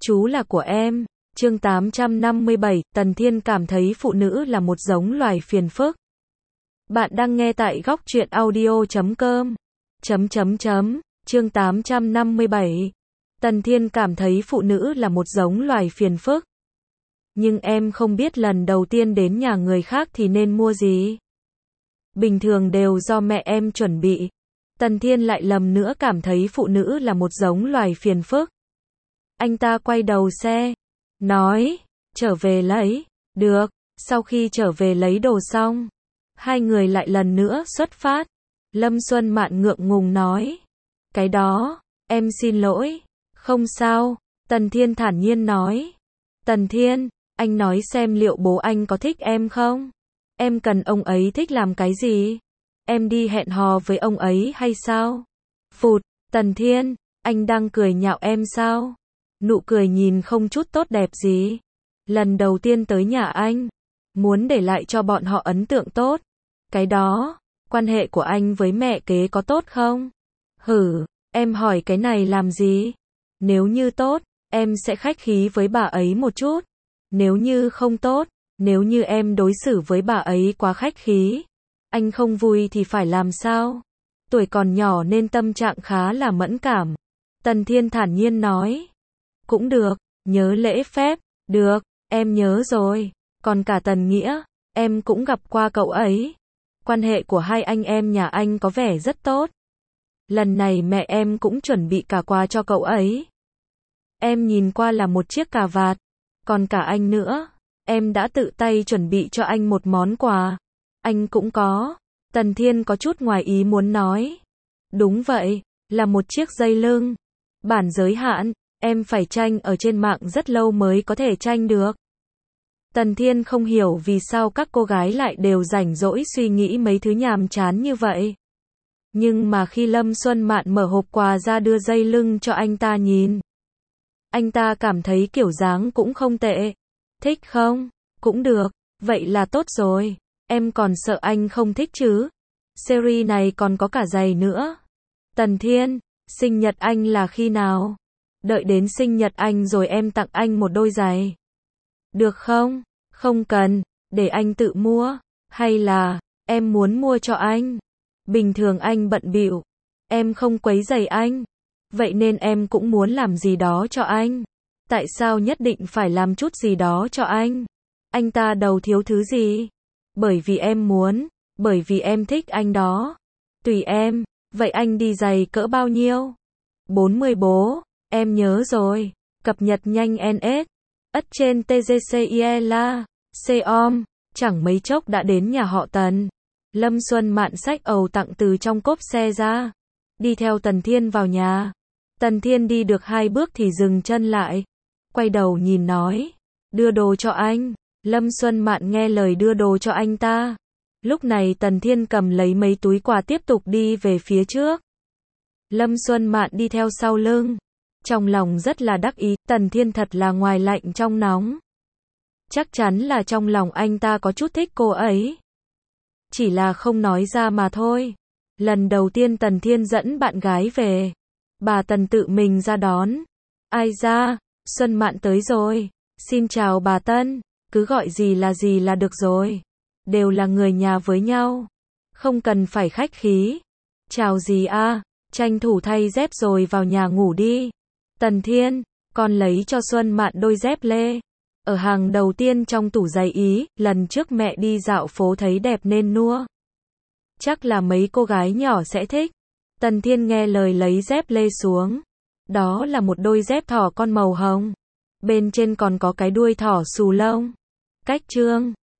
Chú là của em. Chương 857, Tần Thiên cảm thấy phụ nữ là một giống loài phiền phức. Bạn đang nghe tại góc truyện audio.com. Chương 857. Tần Thiên cảm thấy phụ nữ là một giống loài phiền phức. Nhưng em không biết lần đầu tiên đến nhà người khác thì nên mua gì. Bình thường đều do mẹ em chuẩn bị. Tần Thiên lại lầm nữa cảm thấy phụ nữ là một giống loài phiền phức. Anh ta quay đầu xe, nói, trở về lấy. Được, sau khi trở về lấy đồ xong, hai người lại lần nữa xuất phát. Lâm Xuân Mạn ngượng ngùng nói, cái đó, em xin lỗi. Không sao, Tần Thiên thản nhiên nói. Tần Thiên, anh nói xem liệu bố anh có thích em không? Em cần ông ấy thích làm cái gì? Em đi hẹn hò với ông ấy hay sao? Phụt, Tần Thiên, anh đang cười nhạo em sao? Nụ cười nhìn không chút tốt đẹp gì. Lần đầu tiên tới nhà anh, muốn để lại cho bọn họ ấn tượng tốt. Cái đó, quan hệ của anh với mẹ kế có tốt không? Hử, em hỏi cái này làm gì? Nếu như tốt, em sẽ khách khí với bà ấy một chút. Nếu như không tốt, nếu như em đối xử với bà ấy quá khách khí, anh không vui thì phải làm sao? Tuổi còn nhỏ nên tâm trạng khá là mẫn cảm. Tần Thiên thản nhiên nói. Cũng được, nhớ lễ phép. Được, em nhớ rồi. Còn cả Tần Nghĩa, em cũng gặp qua cậu ấy. Quan hệ của hai anh em nhà anh có vẻ rất tốt. Lần này mẹ em cũng chuẩn bị cả quà cho cậu ấy. Em nhìn qua là một chiếc cà vạt. Còn cả anh nữa, em đã tự tay chuẩn bị cho anh một món quà. Anh cũng có. Tần Thiên có chút ngoài ý muốn nói. Đúng vậy, là một chiếc dây lưng. Bản giới hạn, em phải tranh ở trên mạng rất lâu mới có thể tranh được. Tần Thiên không hiểu vì sao các cô gái lại đều rảnh rỗi suy nghĩ mấy thứ nhàm chán như vậy. Nhưng mà khi Lâm Xuân Mạn mở hộp quà ra đưa dây lưng cho anh ta nhìn, anh ta cảm thấy kiểu dáng cũng không tệ. Thích không? Cũng được, vậy là tốt rồi. Em còn sợ anh không thích chứ? Series này còn có cả giày nữa. Tần Thiên, sinh nhật anh là khi nào? Đợi đến sinh nhật anh rồi em tặng anh một đôi giày. Được không? Không cần, để anh tự mua. Hay là, em muốn mua cho anh? Bình thường anh bận bịu, em không quấy rầy anh. Vậy nên em cũng muốn làm gì đó cho anh. Tại sao nhất định phải làm chút gì đó cho anh? Anh ta đầu thiếu thứ gì? Bởi vì em muốn, bởi vì em thích anh đó. Tùy em, vậy anh đi giày cỡ bao nhiêu? 40 bố, em nhớ rồi. Cập nhật nhanh NS. Ất trên TGCIELA, COM, chẳng mấy chốc đã đến nhà họ Tần. Lâm Xuân Mạn xách ầu tặng từ trong cốp xe ra, đi theo Tần Thiên vào nhà. Tần Thiên đi được 2 bước thì dừng chân lại, quay đầu nhìn nói, đưa đồ cho anh. Lâm Xuân Mạn nghe lời đưa đồ cho anh ta. Lúc này Tần Thiên cầm lấy mấy túi quà tiếp tục đi về phía trước. Lâm Xuân Mạn đi theo sau lưng, trong lòng rất là đắc ý. Tần Thiên thật là ngoài lạnh trong nóng. Chắc chắn là trong lòng anh ta có chút thích cô ấy, chỉ là không nói ra mà thôi. Lần đầu tiên Tần Thiên dẫn bạn gái về, bà Tần tự mình ra đón. Ai ra, Xuân Mạn tới rồi. Xin chào bà Tân, cứ gọi gì là được rồi. Đều là người nhà với nhau, không cần phải khách khí. Chào gì a, tranh thủ thay dép rồi vào nhà ngủ đi. Tần Thiên, con lấy cho Xuân Mạn đôi dép lê. Ở hàng đầu tiên trong tủ giày Ý, lần trước mẹ đi dạo phố thấy đẹp nên mua. Chắc là mấy cô gái nhỏ sẽ thích. Tần Thiên nghe lời lấy dép lê xuống. Đó là một đôi dép thỏ con màu hồng. Bên trên còn có cái đuôi thỏ xù lông. Cách trương,